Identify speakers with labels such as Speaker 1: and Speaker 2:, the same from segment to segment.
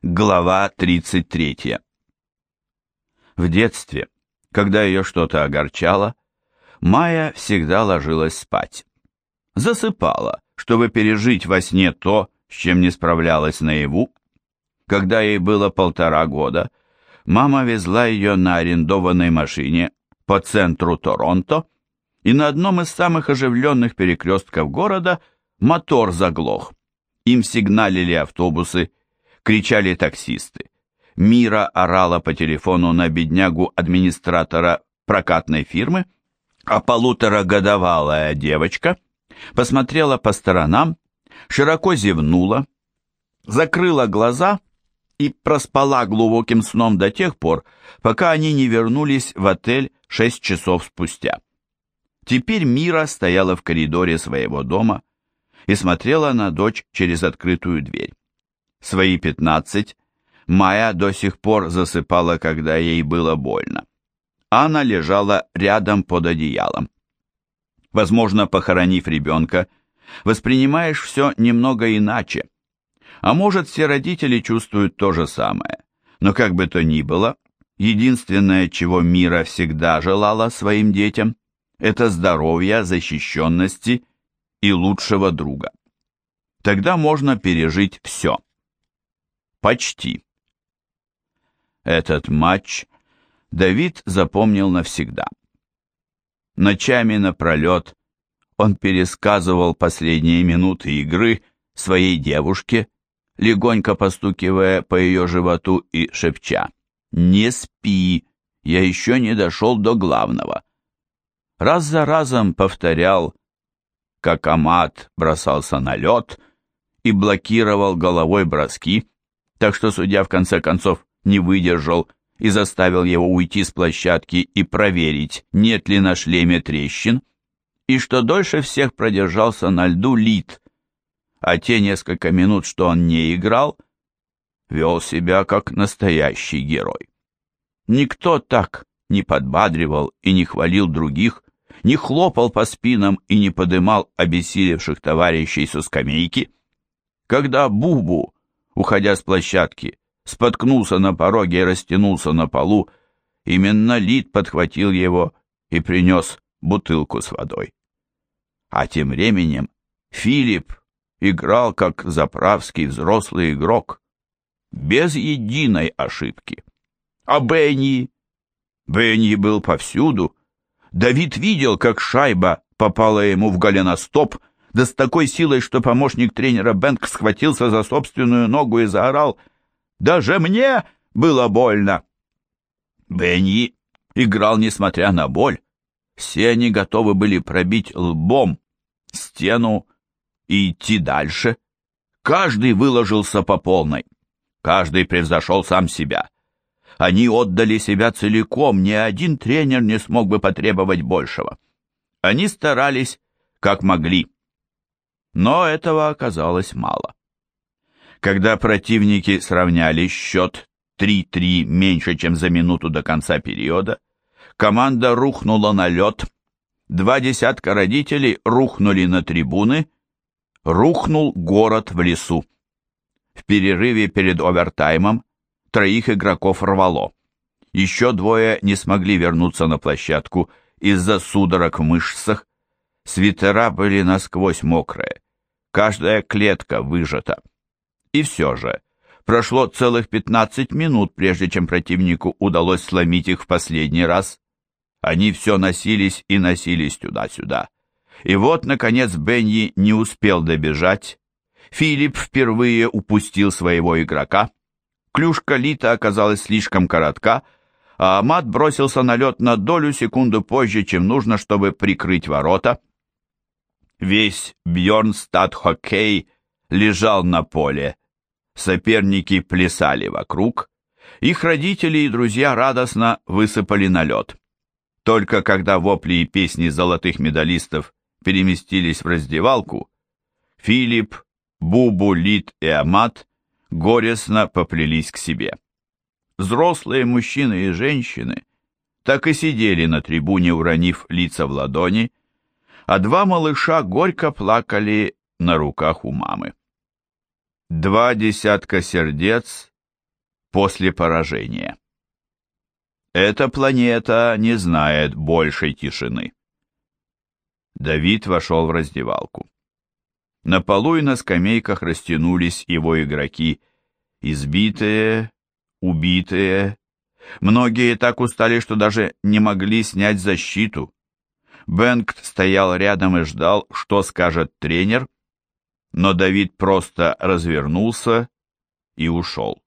Speaker 1: Глава 33. В детстве, когда ее что-то огорчало, Майя всегда ложилась спать. Засыпала, чтобы пережить во сне то, с чем не справлялась наяву. Когда ей было 1,5 года, мама везла ее на арендованной машине по центру Торонто, и на одном из самых оживленных перекрестков города мотор заглох. Им сигналили автобусы, кричали таксисты. Мира орала по телефону на беднягу-администратора прокатной фирмы, а 1,5-годовалая девочка посмотрела по сторонам, широко зевнула, закрыла глаза и проспала глубоким сном до тех пор, пока они не вернулись в отель 6 часов спустя. Теперь Мира стояла в коридоре своего дома и смотрела на дочь через открытую дверь. Свои 15 Майя до сих пор засыпала, когда ей было больно. Она лежала рядом под одеялом. Возможно, похоронив ребенка, воспринимаешь все немного иначе. А может, все родители чувствуют то же самое. Но как бы то ни было, единственное, чего Мира всегда желала своим детям, это здоровья, защищенности и лучшего друга. Тогда можно пережить все. Почти. Этот матч Давид запомнил навсегда. Ночами напролет он пересказывал последние минуты игры своей девушке, легонько постукивая по ее животу и шепча: «Не спи, я еще не дошел до главного». Раз за разом повторял, как Амат бросался на лед и блокировал головой броски, так что судья в конце концов не выдержал и заставил его уйти с площадки и проверить, нет ли на шлеме трещин, и что дольше всех продержался на льду Лид, а те несколько минут, что он не играл, вел себя как настоящий герой. Никто так не подбадривал и не хвалил других, не хлопал по спинам и не подымал обессилевших товарищей со скамейки. Когда Бубу, уходя с площадки, споткнулся на пороге и растянулся на полу, именно Лид подхватил его и принес бутылку с водой. А тем временем Филипп играл как заправский взрослый игрок, без единой ошибки. А Бенни был повсюду. Давид видел, как шайба попала ему в голеностоп, да с такой силой, что помощник тренера Бэнк схватился за собственную ногу и заорал: «Даже мне было больно!» Бенни играл несмотря на боль. Все они готовы были пробить лбом стену и идти дальше. Каждый выложился по полной. Каждый превзошел сам себя. Они отдали себя целиком, ни один тренер не смог бы потребовать большего. Они старались, как могли. Но этого оказалось мало. Когда противники сравняли счет 3-3 меньше, чем за минуту до конца периода, команда рухнула на лед, 2 десятка родителей рухнули на трибуны, рухнул город в лесу. В перерыве перед овертаймом 3 игроков рвало. Еще 2 не смогли вернуться на площадку из-за судорог в мышцах. Свитера были насквозь мокрые. Каждая клетка выжата. И все же, прошло целых 15 минут, прежде чем противнику удалось сломить их в последний раз. Они все носились и носились туда-сюда. И вот, наконец, Бенни не успел добежать. Филипп впервые упустил своего игрока. Клюшка Лита оказалась слишком коротка, а Амат бросился на лед на долю секунды позже, чем нужно, чтобы прикрыть ворота. Весь Бьернстад-хоккей лежал на поле. Соперники плясали вокруг. Их родители и друзья радостно высыпали на лед. Только когда вопли и песни золотых медалистов переместились в раздевалку, Филипп, Бубу, Лид и Амат горестно поплелись к себе. Взрослые мужчины и женщины так и сидели на трибуне, уронив лица в ладони, а 2 малыша горько плакали на руках у мамы. 2 десятка сердец после поражения. Эта планета не знает большей тишины. Давид вошел в раздевалку. На полу и на скамейках растянулись его игроки, избитые, убитые. Многие так устали, что даже не могли снять защиту. Бенгт стоял рядом и ждал, что скажет тренер, но Давид просто развернулся и ушел.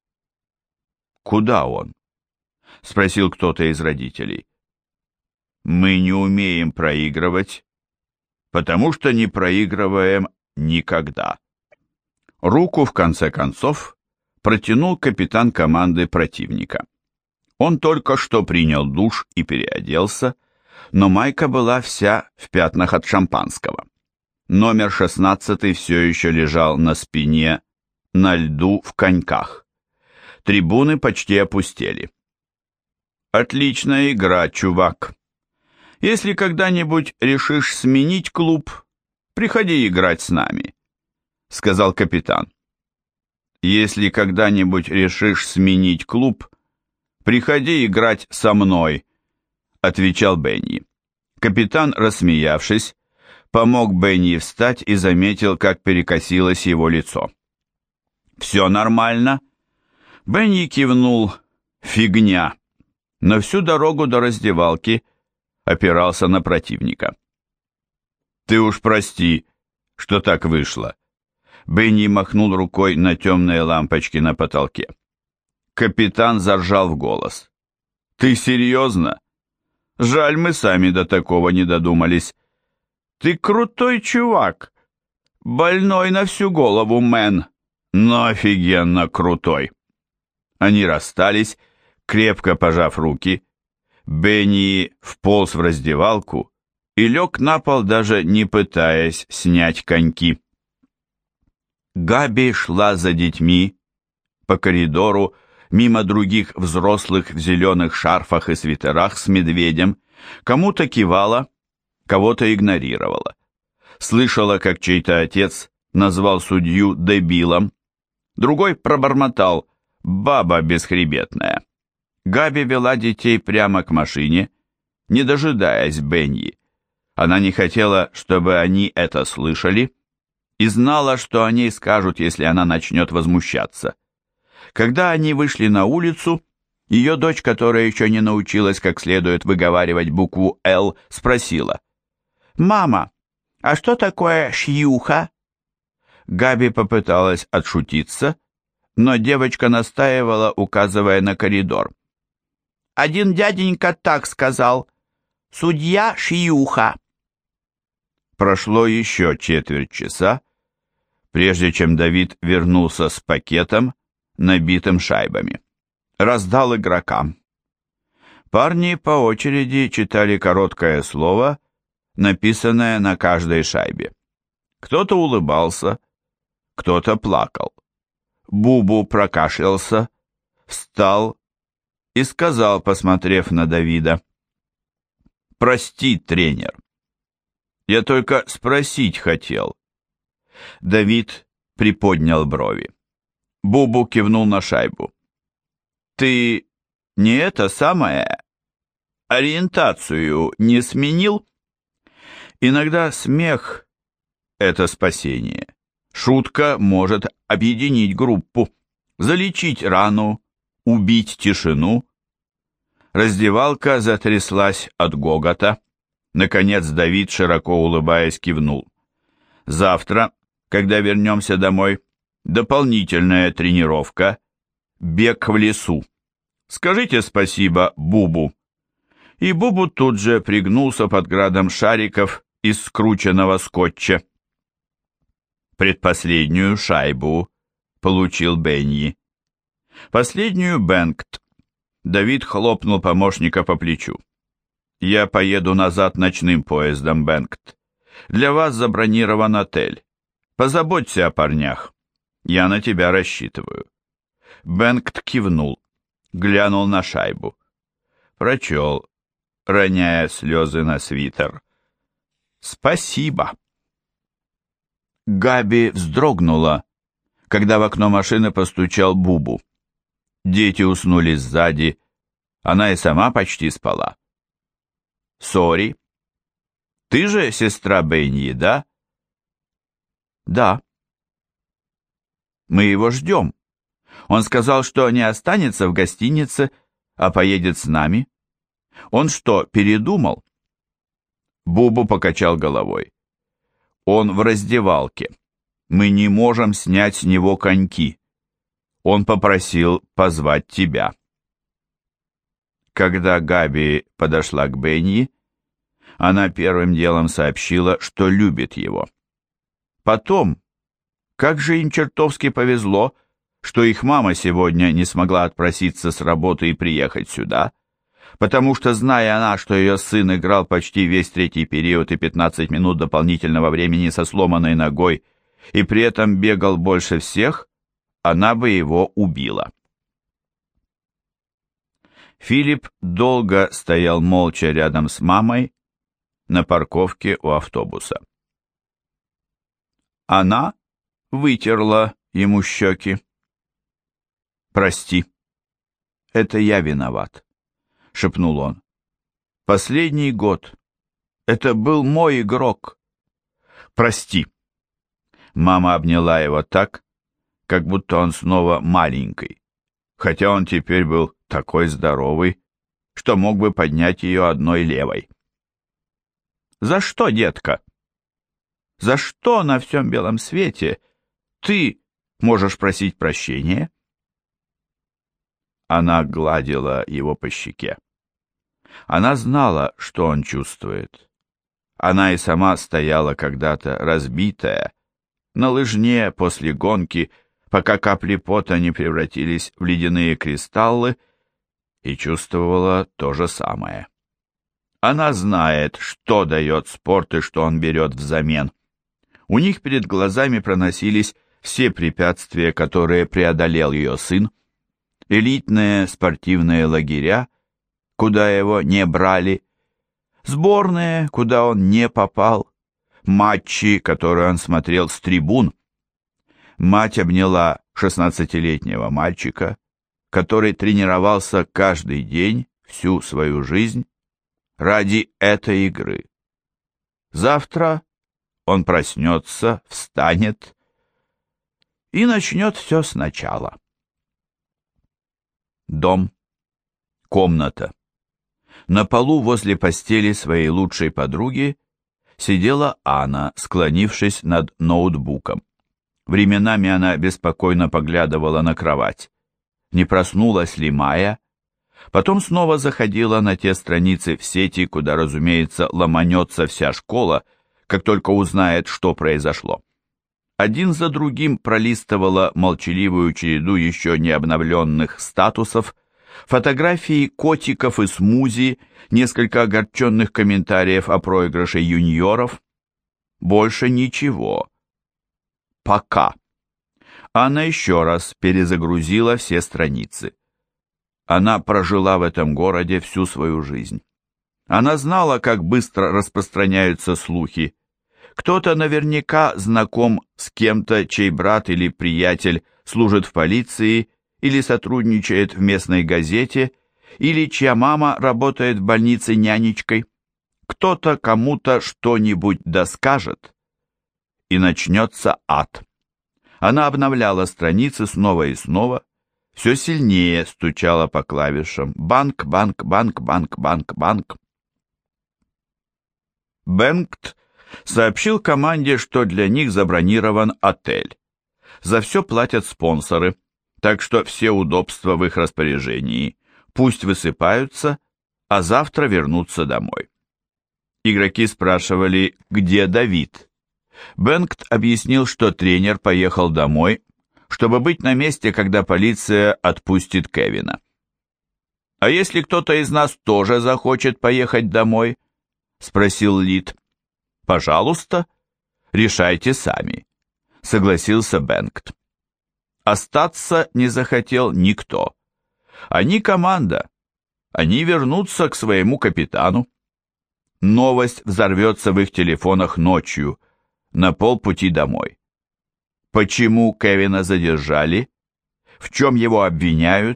Speaker 1: «Куда он?» — спросил кто-то из родителей. «Мы не умеем проигрывать, потому что не проигрываем никогда». Руку, в конце концов, протянул капитан команды противника. Он только что принял душ и переоделся, но майка была вся в пятнах от шампанского. Номер 16 все еще лежал на спине, на льду в коньках. Трибуны почти опустели. «Отличная игра, чувак. Если когда-нибудь решишь сменить клуб, приходи играть с нами», — сказал капитан. «Если когда-нибудь решишь сменить клуб, приходи играть со мной», — отвечал Бенни. Капитан, рассмеявшись, помог Бенни встать и заметил, как перекосилось его лицо. «Все нормально?» Бенни кивнул. «Фигня». Но всю дорогу до раздевалки опирался на противника. «Ты уж прости, что так вышло». Бенни махнул рукой на темные лампочки на потолке. Капитан заржал в голос. «Ты серьезно? Жаль, мы сами до такого не додумались. Ты крутой чувак. Больной на всю голову, мэн, но офигенно крутой». Они расстались, крепко пожав руки. Бенни вполз в раздевалку и лег на пол, даже не пытаясь снять коньки. Габи шла за детьми по коридору, мимо других взрослых в зеленых шарфах и свитерах с медведем, кому-то кивала, кого-то игнорировала. Слышала, как чей-то отец назвал судью дебилом, другой пробормотал «баба бесхребетная». Габи вела детей прямо к машине, не дожидаясь Бенни. Она не хотела, чтобы они это слышали, и знала, что о ней скажут, если она начнет возмущаться. Когда они вышли на улицу, ее дочь, которая еще не научилась как следует выговаривать букву «Л», спросила: «Мама, а что такое шьюха?» Габи попыталась отшутиться, но девочка настаивала, указывая на коридор. «Один дяденька так сказал: судья шьюха». Прошло еще четверть часа, прежде чем Давид вернулся с пакетом, набитым шайбами. Раздал игрокам. Парни по очереди читали короткое слово, написанное на каждой шайбе. Кто-то улыбался, кто-то плакал. Бубу прокашлялся, встал и сказал, посмотрев на Давида: «Прости, тренер. Я только спросить хотел». Давид приподнял брови. Бубу кивнул на шайбу. «Ты не это самое, ориентацию не сменил?» Иногда смех — это спасение. Шутка может объединить группу, залечить рану, убить тишину. Раздевалка затряслась от гогота. Наконец Давид, широко улыбаясь, кивнул. «Завтра, когда вернемся домой, дополнительная тренировка, бег в лесу. Скажите спасибо Бубу». И Бубу тут же пригнулся под градом шариков из скрученного скотча. Предпоследнюю шайбу получил Бенни. Последнюю Бенгт. Давид хлопнул помощника по плечу. «Я поеду назад ночным поездом, Бенгт. Для вас забронирован отель. Позаботься о парнях. Я на тебя рассчитываю». Бенгт кивнул, глянул на шайбу. Прочел, роняя слезы на свитер: «Спасибо». Габи вздрогнула, когда в окно машины постучал Бубу. Дети уснули сзади, она и сама почти спала. «Сори. Ты же сестра Бенни, да?» «Да». «Мы его ждем. Он сказал, что не останется в гостинице, а поедет с нами. Он что, передумал?» Бубу покачал головой. «Он в раздевалке. Мы не можем снять с него коньки. Он попросил позвать тебя». Когда Габи подошла к Бенни, она первым делом сообщила, что любит его. Потом, как же им чертовски повезло, что их мама сегодня не смогла отпроситься с работы и приехать сюда, потому что, зная она, что ее сын играл почти весь третий период и 15 минут дополнительного времени со сломанной ногой, и при этом бегал больше всех, она бы его убила. Филипп долго стоял молча рядом с мамой на парковке у автобуса. Она вытерла ему щеки. «Прости, это я виноват», — шепнул он. «Последний год. Это был мой игрок. Прости». Мама обняла его так, как будто он снова маленький, хотя он теперь был такой здоровый, что мог бы поднять ее одной левой. «За что, детка? За что на всем белом свете ты можешь просить прощения?» Она гладила его по щеке. Она знала, что он чувствует. Она и сама стояла когда-то разбитая, на лыжне после гонки, пока капли пота не превратились в ледяные кристаллы, и чувствовала то же самое. Она знает, что дает спорт и что он берет взамен. У них перед глазами проносились все препятствия, которые преодолел ее сын, элитные спортивные лагеря, куда его не брали, сборные, куда он не попал, матчи, которые он смотрел с трибун. Мать обняла 16-летнего мальчика, который тренировался каждый день всю свою жизнь ради этой игры. Завтра он проснется, встанет и начнет все сначала. Дом. Комната. На полу возле постели своей лучшей подруги сидела Анна, склонившись над ноутбуком. Временами она беспокойно поглядывала на кровать. Не проснулась ли Майя? Потом снова заходила на те страницы в сети, куда, разумеется, ломанется вся школа, как только узнает, что произошло. Один за другим пролистывала молчаливую череду еще не обновленных статусов, фотографии котиков и смузи, несколько огорченных комментариев о проигрыше юниоров. Больше ничего. Пока. Анна еще раз перезагрузила все страницы. Она прожила в этом городе всю свою жизнь. Она знала, как быстро распространяются слухи. Кто-то наверняка знаком с кем-то, чей брат или приятель служит в полиции или сотрудничает в местной газете, или чья мама работает в больнице нянечкой. Кто-то кому-то что-нибудь доскажет, и начнется ад. Она обновляла страницы снова и снова, все сильнее стучала по клавишам «банк, банк, банк, банк, банк, банк». Бенгт сообщил команде, что для них забронирован отель. За все платят спонсоры, так что все удобства в их распоряжении. Пусть высыпаются, а завтра вернутся домой. Игроки спрашивали, где Давид. Бенгт объяснил, что тренер поехал домой, чтобы быть на месте, когда полиция отпустит Кевина. «А если кто-то из нас тоже захочет поехать домой?» — спросил Лид. «Пожалуйста, решайте сами», — согласился Бенгт. Остаться не захотел никто. Они команда. Они вернутся к своему капитану. Новость взорвется в их телефонах ночью, на полпути домой. Почему Кевина задержали? В чем его обвиняют?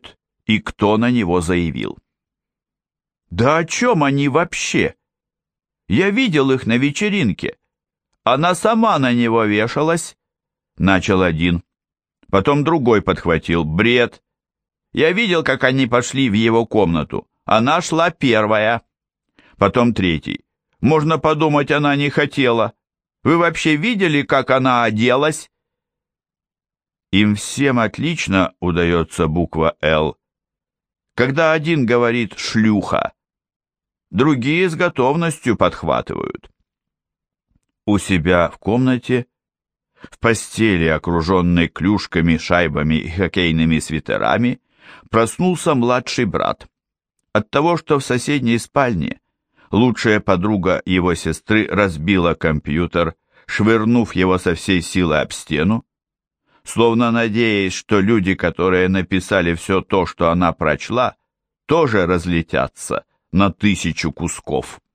Speaker 1: и кто на него заявил. Да о чем они вообще? Я видел их на вечеринке. Она сама на него вешалась, начал один. Потом другой подхватил. Бред. Я видел, как они пошли в его комнату. Она шла первая. Потом третий. Можно подумать, она не хотела. Вы вообще видели, как она оделась? Им всем отлично удается буква «Л». Когда один говорит «шлюха», другие с готовностью подхватывают. У себя в комнате, в постели, окруженной клюшками, шайбами и хоккейными свитерами, проснулся младший брат. От того, что в соседней спальне лучшая подруга его сестры разбила компьютер, швырнув его со всей силы об стену, словно надеясь, что люди, которые написали все то, что она прочла, тоже разлетятся на 1000 кусков.